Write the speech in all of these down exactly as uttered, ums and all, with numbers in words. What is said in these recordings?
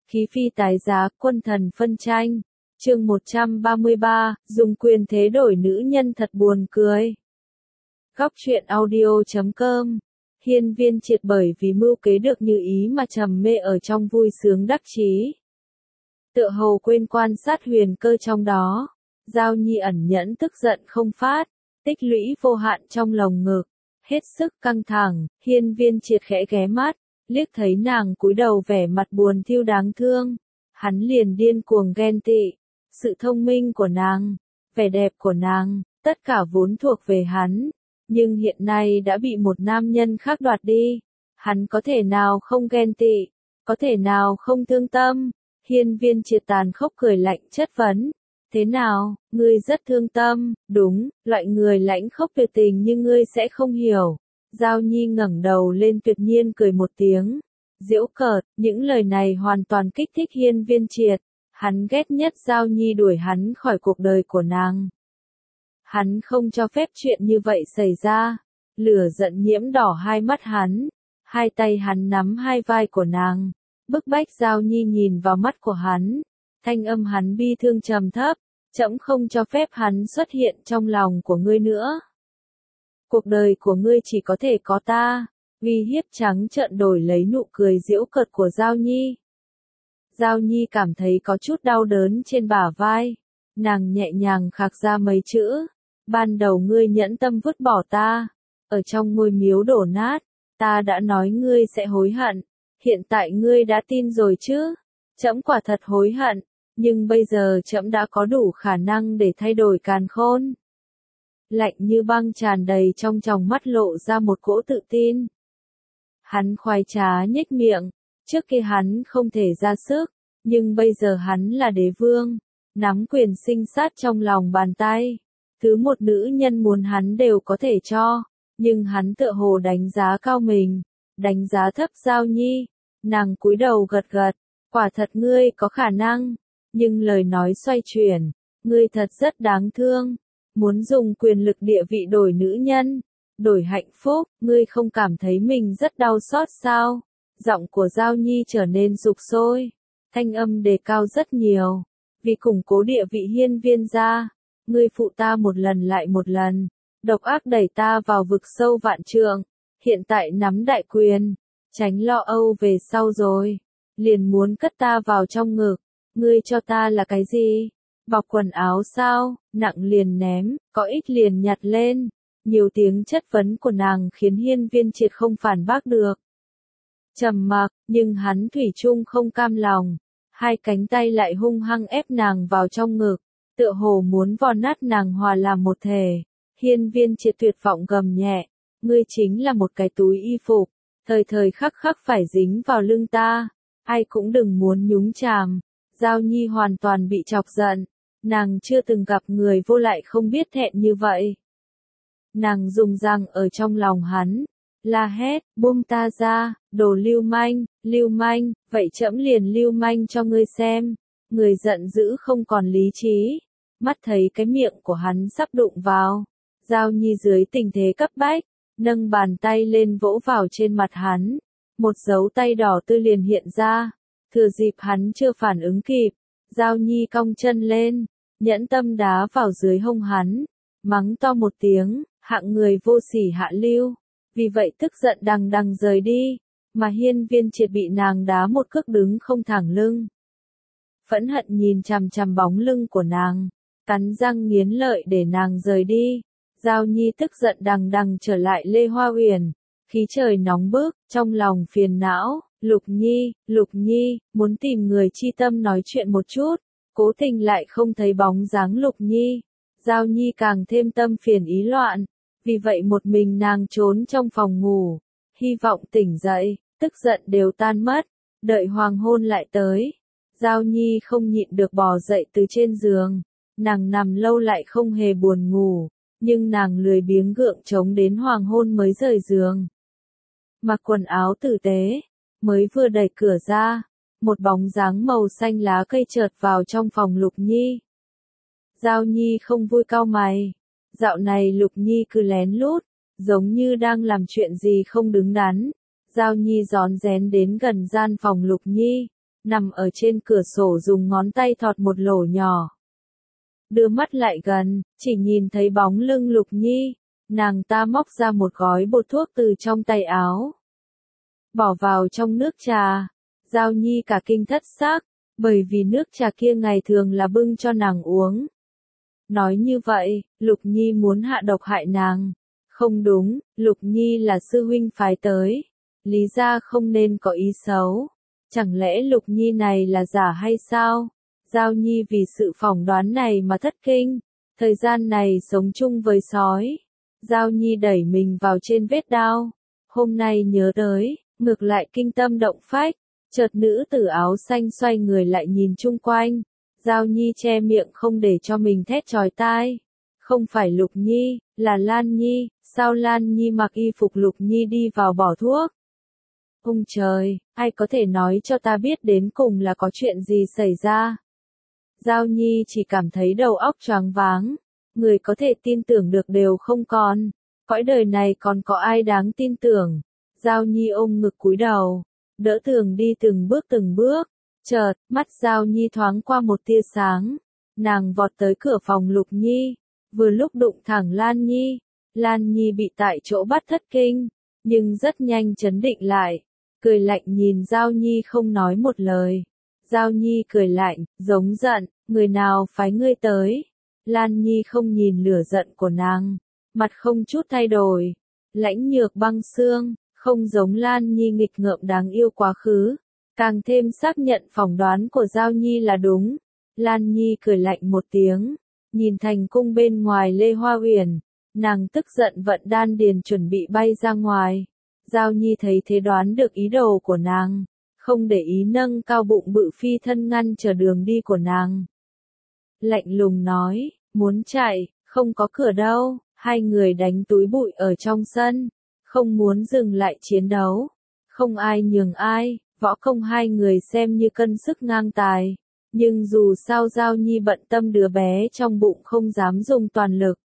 Khí phi tái giá, quân thần phân tranh. Chương một trăm ba mươi ba, dùng quyền thế đổi nữ nhân thật buồn cười. Góc truyện audio chấm com. Hiên Viên Triệt bởi vì mưu kế được như ý mà trầm mê ở trong vui sướng đắc chí. Tựa hồ quên quan sát huyền cơ trong đó. Giao Nhi ẩn nhẫn tức giận không phát, tích lũy vô hạn trong lồng ngực, hết sức căng thẳng. Hiên Viên Triệt khẽ ghé mắt, liếc thấy nàng cúi đầu vẻ mặt buồn thiu đáng thương, hắn liền điên cuồng ghen tị. Sự thông minh của nàng, vẻ đẹp của nàng, tất cả vốn thuộc về hắn, nhưng hiện nay đã bị một nam nhân khác đoạt đi. Hắn có thể nào không ghen tị, có thể nào không thương tâm? Hiên Viên Triệt tàn khốc cười lạnh chất vấn. Thế nào, ngươi rất thương tâm? Đúng, loại người lãnh khốc tuyệt tình như ngươi sẽ không hiểu. Giao Nhi ngẩng đầu lên tuyệt nhiên cười một tiếng, giễu cợt. Những lời này hoàn toàn kích thích Hiên Viên Triệt. Hắn ghét nhất Giao Nhi đuổi hắn khỏi cuộc đời của nàng. Hắn không cho phép chuyện như vậy xảy ra. Lửa giận nhiễm đỏ hai mắt hắn, hai tay hắn nắm hai vai của nàng, bức bách Giao Nhi nhìn vào mắt của hắn. Thanh âm hắn bi thương trầm thấp, trẫm không cho phép hắn xuất hiện trong lòng của ngươi nữa. Cuộc đời của ngươi chỉ có thể có ta. Uy hiếp trắng trợn đổi lấy nụ cười giễu cợt của Giao Nhi. Giao Nhi cảm thấy có chút đau đớn trên bả vai. Nàng nhẹ nhàng khạc ra mấy chữ. Ban đầu ngươi nhẫn tâm vứt bỏ ta, ở trong ngôi miếu đổ nát, ta đã nói ngươi sẽ hối hận. Hiện tại ngươi đã tin rồi chứ? Trẫm quả thật hối hận, nhưng bây giờ trẫm đã có đủ khả năng để thay đổi càn khôn. Lạnh như băng tràn đầy trong tròng mắt lộ ra một cỗ tự tin. Hắn khoái trá nhếch miệng, trước kia hắn không thể ra sức, nhưng bây giờ hắn là đế vương, nắm quyền sinh sát trong lòng bàn tay. Thứ một nữ nhân muốn hắn đều có thể cho, nhưng hắn tựa hồ đánh giá cao mình, đánh giá thấp Giao Nhi. Nàng cúi đầu gật gật, quả thật ngươi có khả năng, nhưng lời nói xoay chuyển, ngươi thật rất đáng thương, muốn dùng quyền lực địa vị đổi nữ nhân, đổi hạnh phúc, ngươi không cảm thấy mình rất đau xót sao? Giọng của Giao Nhi trở nên sục sôi, thanh âm đề cao rất nhiều, vì củng cố địa vị hiên viên gia, ngươi phụ ta một lần lại một lần, độc ác đẩy ta vào vực sâu vạn trượng, hiện tại nắm đại quyền, tránh lo âu về sau rồi, liền muốn cất ta vào trong ngực, ngươi cho ta là cái gì? Bọc quần áo sao? Nặng liền ném, có ít liền nhặt lên. Nhiều tiếng chất vấn của nàng khiến Hiên Viên Triệt không phản bác được. Trầm mặc, nhưng hắn thủy chung không cam lòng, hai cánh tay lại hung hăng ép nàng vào trong ngực, tựa hồ muốn vò nát nàng hòa làm một thể. Hiên Viên Triệt tuyệt vọng gầm nhẹ, ngươi chính là một cái túi y phục, thời thời khắc khắc phải dính vào lưng ta, ai cũng đừng muốn nhúng chàm. Giao Nhi hoàn toàn bị chọc giận, nàng chưa từng gặp người vô lại không biết thẹn như vậy. Nàng dùng răng ở trong lòng hắn, la hét, buông ta ra, đồ lưu manh, lưu manh, vậy trẫm liền lưu manh cho ngươi xem. Người giận dữ không còn lý trí, mắt thấy cái miệng của hắn sắp đụng vào. Giao Nhi dưới tình thế cấp bách, nâng bàn tay lên vỗ vào trên mặt hắn, một dấu tay đỏ tươi liền hiện ra. Thừa dịp hắn chưa phản ứng kịp, Giao Nhi cong chân lên, nhẫn tâm đá vào dưới hông hắn, mắng to một tiếng, hạng người vô sỉ hạ lưu, vì vậy tức giận đằng đằng rời đi, mà Hiên Viên Triệt bị nàng đá một cước đứng không thẳng lưng. Phẫn hận nhìn chằm chằm bóng lưng của nàng, cắn răng nghiến lợi để nàng rời đi. Giao Nhi tức giận đằng đằng trở lại Lê Hoa Uyển, khí trời nóng bức, trong lòng phiền não. Lục Nhi, Lục Nhi, muốn tìm người chi tâm nói chuyện một chút, cố tình lại không thấy bóng dáng Lục Nhi. Giao Nhi càng thêm tâm phiền ý loạn, vì vậy một mình nàng trốn trong phòng ngủ, hy vọng tỉnh dậy, tức giận đều tan mất, đợi hoàng hôn lại tới. Giao Nhi không nhịn được bò dậy từ trên giường, nàng nằm lâu lại không hề buồn ngủ, nhưng nàng lười biếng gượng chống đến hoàng hôn mới rời giường. Mặc quần áo tử tế, mới vừa đẩy cửa ra, một bóng dáng màu xanh lá cây chợt vào trong phòng Lục Nhi. Giao Nhi không vui cau mày, dạo này Lục Nhi cứ lén lút, giống như đang làm chuyện gì không đứng đắn. Giao Nhi rón rén đến gần gian phòng Lục Nhi, nằm ở trên cửa sổ dùng ngón tay thọt một lỗ nhỏ. Đưa mắt lại gần, chỉ nhìn thấy bóng lưng Lục Nhi, nàng ta móc ra một gói bột thuốc từ trong tay áo. Bỏ vào trong nước trà, Giao Nhi cả kinh thất xác, bởi vì nước trà kia ngày thường là bưng cho nàng uống. Nói như vậy, Lục Nhi muốn hạ độc hại nàng. Không đúng, Lục Nhi là sư huynh phái tới. Lý ra không nên có ý xấu. Chẳng lẽ Lục Nhi này là giả hay sao? Giao Nhi vì sự phỏng đoán này mà thất kinh. Thời gian này sống chung với sói. Giao Nhi đẩy mình vào trên vết đao. Hôm nay nhớ tới, ngược lại kinh tâm động phách. Chợt nữ tử áo xanh xoay người lại nhìn chung quanh. Giao Nhi che miệng không để cho mình thét chói tai. Không phải Lục Nhi, là Lan Nhi. Sao Lan Nhi mặc y phục Lục Nhi đi vào bỏ thuốc? Ông trời, ai có thể nói cho ta biết đến cùng là có chuyện gì xảy ra? Giao Nhi chỉ cảm thấy đầu óc choáng váng. Người có thể tin tưởng được đều không còn. Cõi đời này còn có ai đáng tin tưởng? Giao Nhi ôm ngực cúi đầu, đỡ tường đi từng bước từng bước. Chợt, mắt Giao Nhi thoáng qua một tia sáng. Nàng vọt tới cửa phòng Lục Nhi, vừa lúc đụng thẳng Lan Nhi. Lan Nhi bị tại chỗ bắt thất kinh, nhưng rất nhanh trấn định lại, cười lạnh nhìn Giao Nhi không nói một lời. Giao Nhi cười lạnh, giống giận, người nào phái ngươi tới? Lan Nhi không nhìn lửa giận của nàng, mặt không chút thay đổi, lãnh nhược băng xương, không giống Lan Nhi nghịch ngợm đáng yêu quá khứ, càng thêm xác nhận phỏng đoán của Giao Nhi là đúng. Lan Nhi cười lạnh một tiếng, nhìn thành cung bên ngoài Lê Hoa Uyển, nàng tức giận vận đan điền chuẩn bị bay ra ngoài. Giao Nhi thấy thế đoán được ý đồ của nàng, không để ý nâng cao bụng bự phi thân ngăn trở đường đi của nàng. Lạnh lùng nói, muốn chạy, không có cửa đâu. Hai người đánh túi bụi ở trong sân, không muốn dừng lại chiến đấu. Không ai nhường ai, võ công hai người xem như cân sức ngang tài. Nhưng dù sao Giao Nhi bận tâm đứa bé trong bụng không dám dùng toàn lực.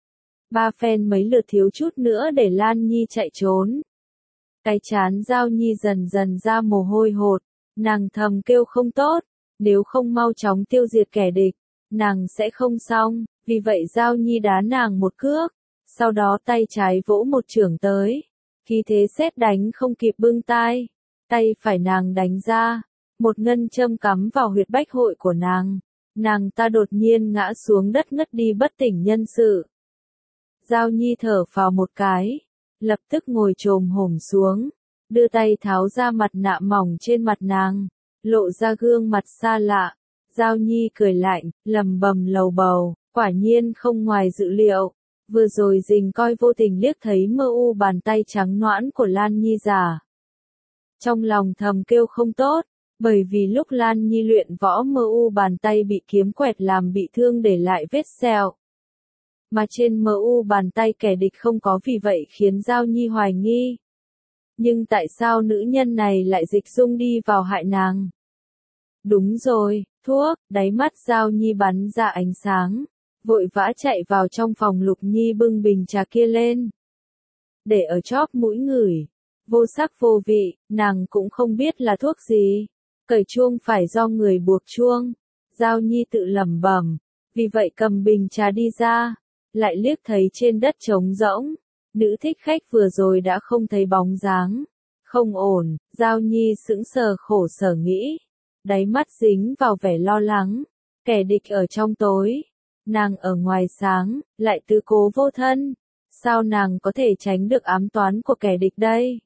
Ba phen mấy lượt thiếu chút nữa để Lan Nhi chạy trốn. Cái chán Giao Nhi dần dần ra mồ hôi hột, nàng thầm kêu không tốt, nếu không mau chóng tiêu diệt kẻ địch, nàng sẽ không xong, vì vậy Giao Nhi đá nàng một cước, sau đó tay trái vỗ một chưởng tới, khí thế sét đánh không kịp bưng tai, tay phải nàng đánh ra, một ngân châm cắm vào huyệt bách hội của nàng, nàng ta đột nhiên ngã xuống đất ngất đi bất tỉnh nhân sự. Giao Nhi thở phào một cái, lập tức ngồi chồm hổm xuống, đưa tay tháo ra mặt nạ mỏng trên mặt nàng, lộ ra gương mặt xa lạ. Giao Nhi cười lạnh, lầm bầm lầu bầu, quả nhiên không ngoài dự liệu. Vừa rồi Dình Coi vô tình liếc thấy mơ u bàn tay trắng nõn của Lan Nhi giả. Trong lòng thầm kêu không tốt, bởi vì lúc Lan Nhi luyện võ mơ u bàn tay bị kiếm quẹt làm bị thương để lại vết sẹo. Mà trên mơ u bàn tay kẻ địch không có, vì vậy khiến Giao Nhi hoài nghi. Nhưng tại sao nữ nhân này lại dịch dung đi vào hại nàng? Đúng rồi, thuốc, đáy mắt Giao Nhi bắn ra ánh sáng, vội vã chạy vào trong phòng Lục Nhi bưng bình trà kia lên. Để ở chóp mũi ngửi, vô sắc vô vị, nàng cũng không biết là thuốc gì. Cởi chuông phải do người buộc chuông. Giao Nhi tự lẩm bẩm, vì vậy cầm bình trà đi ra, lại liếc thấy trên đất trống rỗng, nữ thích khách vừa rồi đã không thấy bóng dáng. Không ổn, Giao Nhi sững sờ khổ sở nghĩ, đáy mắt dính vào vẻ lo lắng, kẻ địch ở trong tối, nàng ở ngoài sáng, lại tứ cố vô thân, sao nàng có thể tránh được ám toán của kẻ địch đây?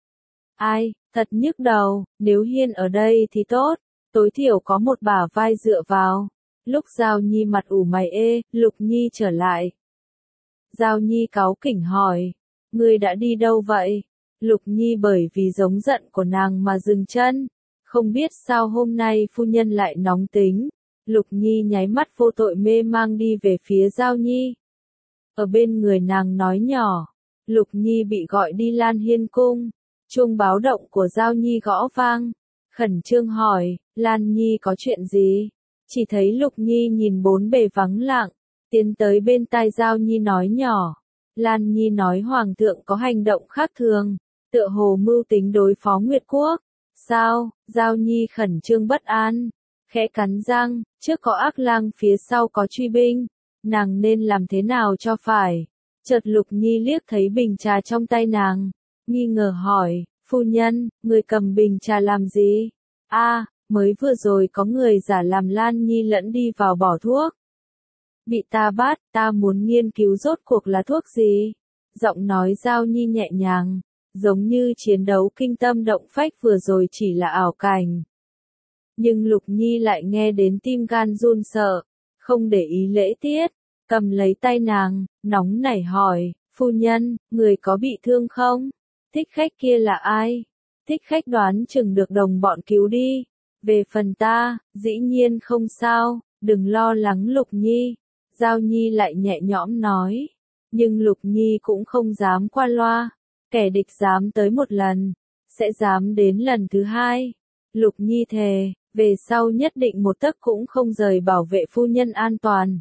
Ai, thật nhức đầu, nếu Hiên ở đây thì tốt, tối thiểu có một bả vai dựa vào. Lúc Giao Nhi mặt ủ mày ê, Lục Nhi trở lại. Giao Nhi cáu kỉnh hỏi, ngươi đã đi đâu vậy? Lục Nhi bởi vì giống giận của nàng mà dừng chân, không biết sao hôm nay phu nhân lại nóng tính. Lục Nhi nháy mắt vô tội mê mang đi về phía Giao Nhi. Ở bên người nàng nói nhỏ, Lục Nhi bị gọi đi Lan Hiên cung, chuông báo động của Giao Nhi gõ vang, khẩn trương hỏi, Lan Nhi có chuyện gì? Chỉ thấy Lục Nhi nhìn bốn bề vắng lặng, tiến tới bên tai Giao Nhi nói nhỏ. Lan Nhi nói Hoàng thượng có hành động khác thường, tựa hồ mưu tính đối phó Nguyệt Quốc. Sao? Giao Nhi khẩn trương bất an, khẽ cắn răng, trước có ác lang phía sau có truy binh, nàng nên làm thế nào cho phải? Chợt Lục Nhi liếc thấy bình trà trong tay nàng, nghi ngờ hỏi, phu nhân, người cầm bình trà làm gì? A, mới vừa rồi có người giả làm Lan Nhi lẫn đi vào bỏ thuốc. Bị ta bắt, ta muốn nghiên cứu rốt cuộc là thuốc gì? Giọng nói Giao Nhi nhẹ nhàng, giống như chiến đấu kinh tâm động phách vừa rồi chỉ là ảo cảnh. Nhưng Lục Nhi lại nghe đến tim gan run sợ, không để ý lễ tiết, cầm lấy tay nàng, nóng nảy hỏi, phu nhân, người có bị thương không? Thích khách kia là ai? Thích khách đoán chừng được đồng bọn cứu đi. Về phần ta, dĩ nhiên không sao, đừng lo lắng Lục Nhi. Giao Nhi lại nhẹ nhõm nói. Nhưng Lục Nhi cũng không dám qua loa. Kẻ địch dám tới một lần, sẽ dám đến lần thứ hai. Lục Nhi thề, về sau nhất định một tấc cũng không rời bảo vệ phu nhân an toàn.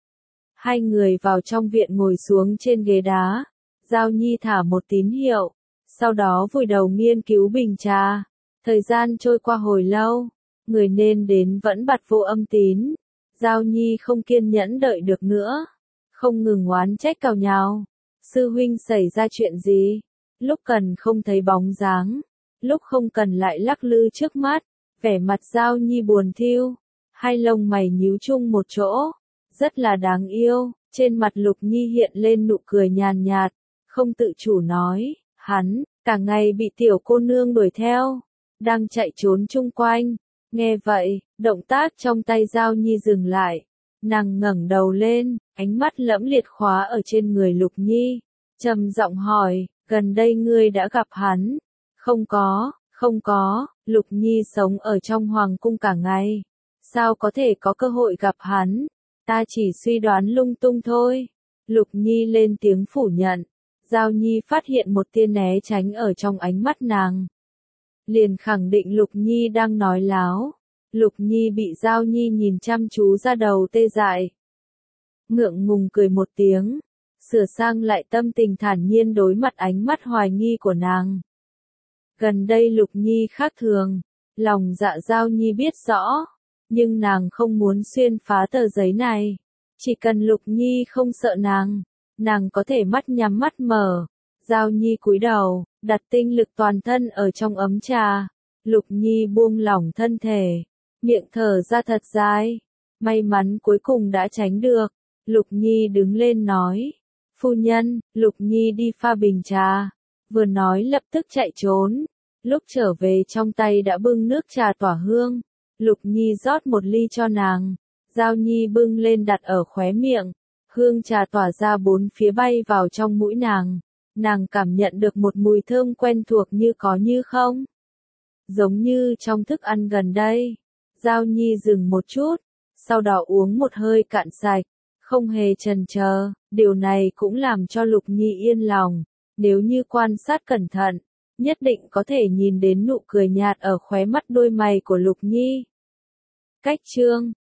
Hai người vào trong viện ngồi xuống trên ghế đá. Giao Nhi thả một tín hiệu, sau đó vùi đầu nghiên cứu bình trà. Thời gian trôi qua hồi lâu, người nên đến vẫn bặt vô âm tín. Giao Nhi không kiên nhẫn đợi được nữa, không ngừng oán trách cào nhào. Sư huynh xảy ra chuyện gì? Lúc cần không thấy bóng dáng, lúc không cần lại lắc lư trước mắt. Vẻ mặt Giao Nhi buồn thiu, hai lông mày nhíu chung một chỗ, rất là đáng yêu. Trên mặt Lục Nhi hiện lên nụ cười nhàn nhạt, không tự chủ nói, hắn, cả ngày bị tiểu cô nương đuổi theo, đang chạy trốn chung quanh. Nghe vậy, động tác trong tay Giao Nhi dừng lại, nàng ngẩng đầu lên, ánh mắt lẫm liệt khóa ở trên người Lục Nhi, trầm giọng hỏi, gần đây ngươi đã gặp hắn? Không có, không có, Lục Nhi sống ở trong hoàng cung cả ngày, sao có thể có cơ hội gặp hắn? Ta chỉ suy đoán lung tung thôi. Lục Nhi lên tiếng phủ nhận. Giao Nhi phát hiện một tia né tránh ở trong ánh mắt nàng, liền khẳng định Lục Nhi đang nói láo. Lục Nhi bị Giao Nhi nhìn chăm chú ra đầu tê dại, ngượng ngùng cười một tiếng, sửa sang lại tâm tình thản nhiên đối mặt ánh mắt hoài nghi của nàng. Gần đây Lục Nhi khác thường, lòng dạ Giao Nhi biết rõ, nhưng nàng không muốn xuyên phá tờ giấy này. Chỉ cần Lục Nhi không sợ nàng, nàng có thể mắt nhắm mắt mở. Giao Nhi cúi đầu, đặt tinh lực toàn thân ở trong ấm trà. Lục Nhi buông lỏng thân thể, miệng thở ra thật dài. May mắn cuối cùng đã tránh được. Lục Nhi đứng lên nói, phu nhân. Lục Nhi đi pha bình trà, vừa nói lập tức chạy trốn. Lúc trở về trong tay đã bưng nước trà tỏa hương. Lục Nhi rót một ly cho nàng, Giao Nhi bưng lên đặt ở khóe miệng, hương trà tỏa ra bốn phía bay vào trong mũi nàng, nàng cảm nhận được một mùi thơm quen thuộc như có như không. Giống như trong thức ăn gần đây. Giao Nhi dừng một chút, sau đó uống một hơi cạn sạch, không hề chần chờ. Điều này cũng làm cho Lục Nhi yên lòng, nếu như quan sát cẩn thận, nhất định có thể nhìn đến nụ cười nhạt ở khóe mắt đôi mày của Lục Nhi. Cách chương